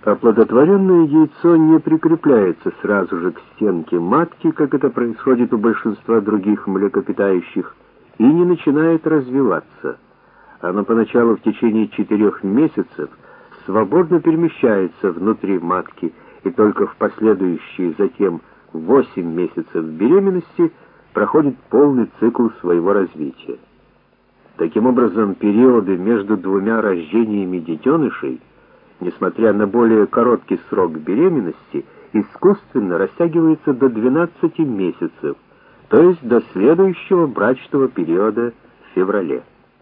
Оплодотворенное яйцо не прикрепляется сразу же к стенке матки, как это происходит у большинства других млекопитающих, и не начинает развиваться. Оно поначалу в течение 4 месяцев свободно перемещается внутри матки, и только в последующие затем 8 месяцев беременности проходит полный цикл своего развития. Таким образом, периоды между двумя рождениями детенышей, несмотря на более короткий срок беременности, искусственно растягивается до 12 месяцев, то есть до следующего брачного периода в феврале.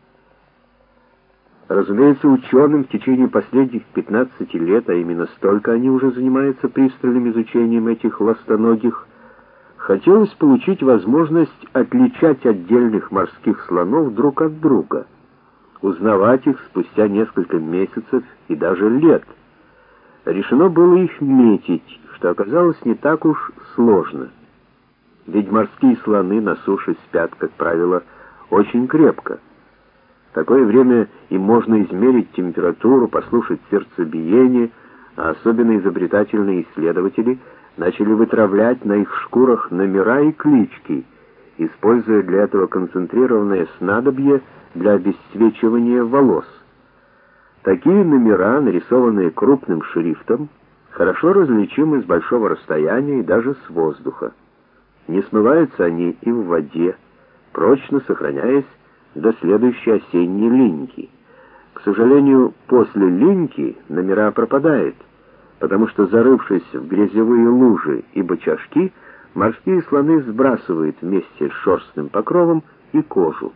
Разумеется, ученым в течение последних 15 лет, а именно столько они уже занимаются пристальным изучением этих ластоногих, хотелось получить возможность отличать отдельных морских слонов друг от друга, узнавать их спустя несколько месяцев и даже лет. Решено было их метить, что оказалось не так уж сложно. Ведь морские слоны на суше спят, как правило, очень крепко. В такое время им можно измерить температуру, послушать сердцебиение, а особенно изобретательные исследователи начали вытравлять на их шкурах номера и клички, используя для этого концентрированное снадобье для обесцвечивания волос. Такие номера, нарисованные крупным шрифтом, хорошо различимы с большого расстояния и даже с воздуха. Не смываются они и в воде, прочно сохраняясь до следующей осенней линьки. К сожалению, после линьки номера пропадают, потому что, зарывшись в грязевые лужи и бочажки, морские слоны сбрасывают вместе с шерстным покровом и кожу.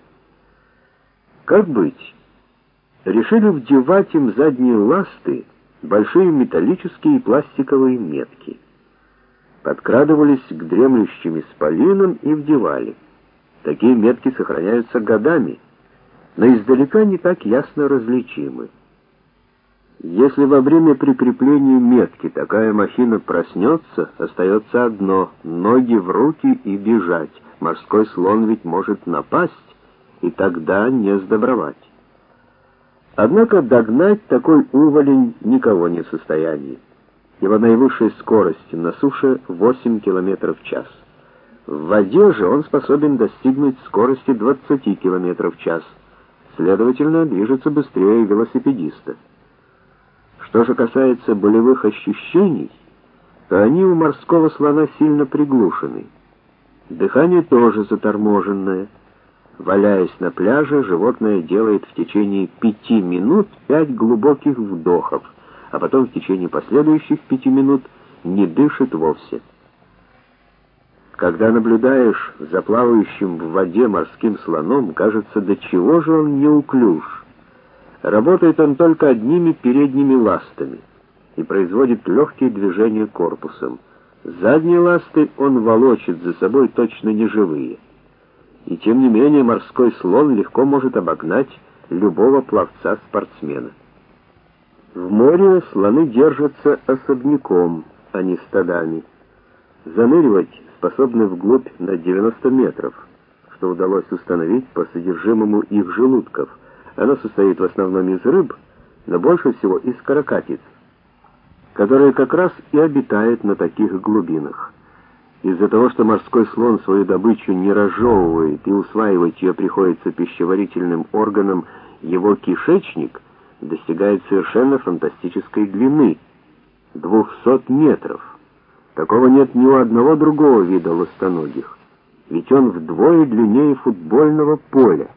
Как быть? Решили вдевать им в задние ласты большие металлические и пластиковые метки. Подкрадывались к дремлющим исполинам и вдевали. Такие метки сохраняются годами, но издалека не так ясно различимы. Если во время прикрепления метки такая махина проснется, остается одно — ноги в руки и бежать. Морской слон ведь может напасть, и тогда не сдобровать. Однако догнать такой уволень никого не в состоянии. Его наивысшая скорость на суше 8 км в час. В воде же он способен достигнуть скорости 20 км в час, следовательно, движется быстрее велосипедиста. Что же касается болевых ощущений, то они у морского слона сильно приглушены. Дыхание тоже заторможенное. Валяясь на пляже, животное делает в течение 5 минут 5 глубоких вдохов, а потом в течение последующих 5 минут не дышит вовсе. Когда наблюдаешь за плавающим в воде морским слоном, кажется, до чего же он неуклюж. Работает он только одними передними ластами и производит легкие движения корпусом. Задние ласты он волочит за собой точно неживые. И тем не менее морской слон легко может обогнать любого пловца-спортсмена. В море слоны держатся особняком, а не стадами. Заныривать способны вглубь на 90 метров, что удалось установить по содержимому их желудков. Оно состоит в основном из рыб, но больше всего из каракатиц, которые как раз и обитают на таких глубинах. Из-за того, что морской слон свою добычу не разжевывает и усваивать ее приходится пищеварительным органам, его кишечник достигает совершенно фантастической длины — 200 метров. Такого нет ни у одного другого вида ластоногих, ведь он вдвое длиннее футбольного поля.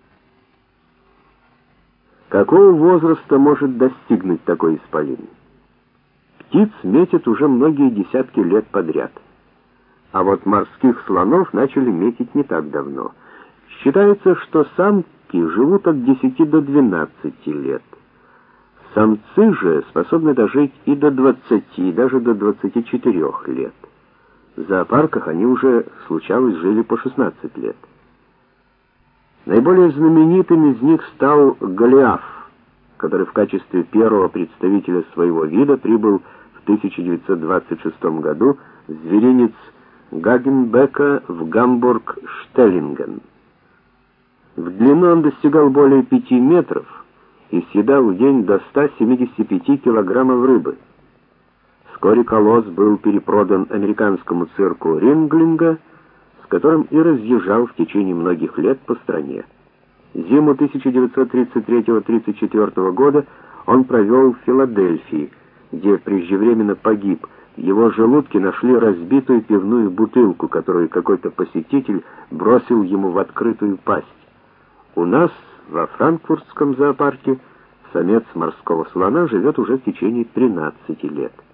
Какого возраста может достигнуть такой исполин? Птиц метят уже многие десятки лет подряд. А вот морских слонов начали метить не так давно. Считается, что самки живут от 10 до 12 лет. Самцы же способны дожить и до 20, и даже до 24 лет. В зоопарках они уже, случалось, жили по 16 лет. Наиболее знаменитым из них стал Голиаф, который в качестве первого представителя своего вида прибыл в 1926 году в зверинец Гагенбека в Гамбург-Штеллинген. В длину он достигал более 5 метров и съедал в день до 175 килограммов рыбы. Вскоре колосс был перепродан американскому цирку Ринглинга, с которым и разъезжал в течение многих лет по стране. Зиму 1933-34 года он провел в Филадельфии, где преждевременно погиб. В его желудке нашли разбитую пивную бутылку, которую какой-то посетитель бросил ему в открытую пасть. У нас, во франкфуртском зоопарке, самец морского слона живет уже в течение 13 лет.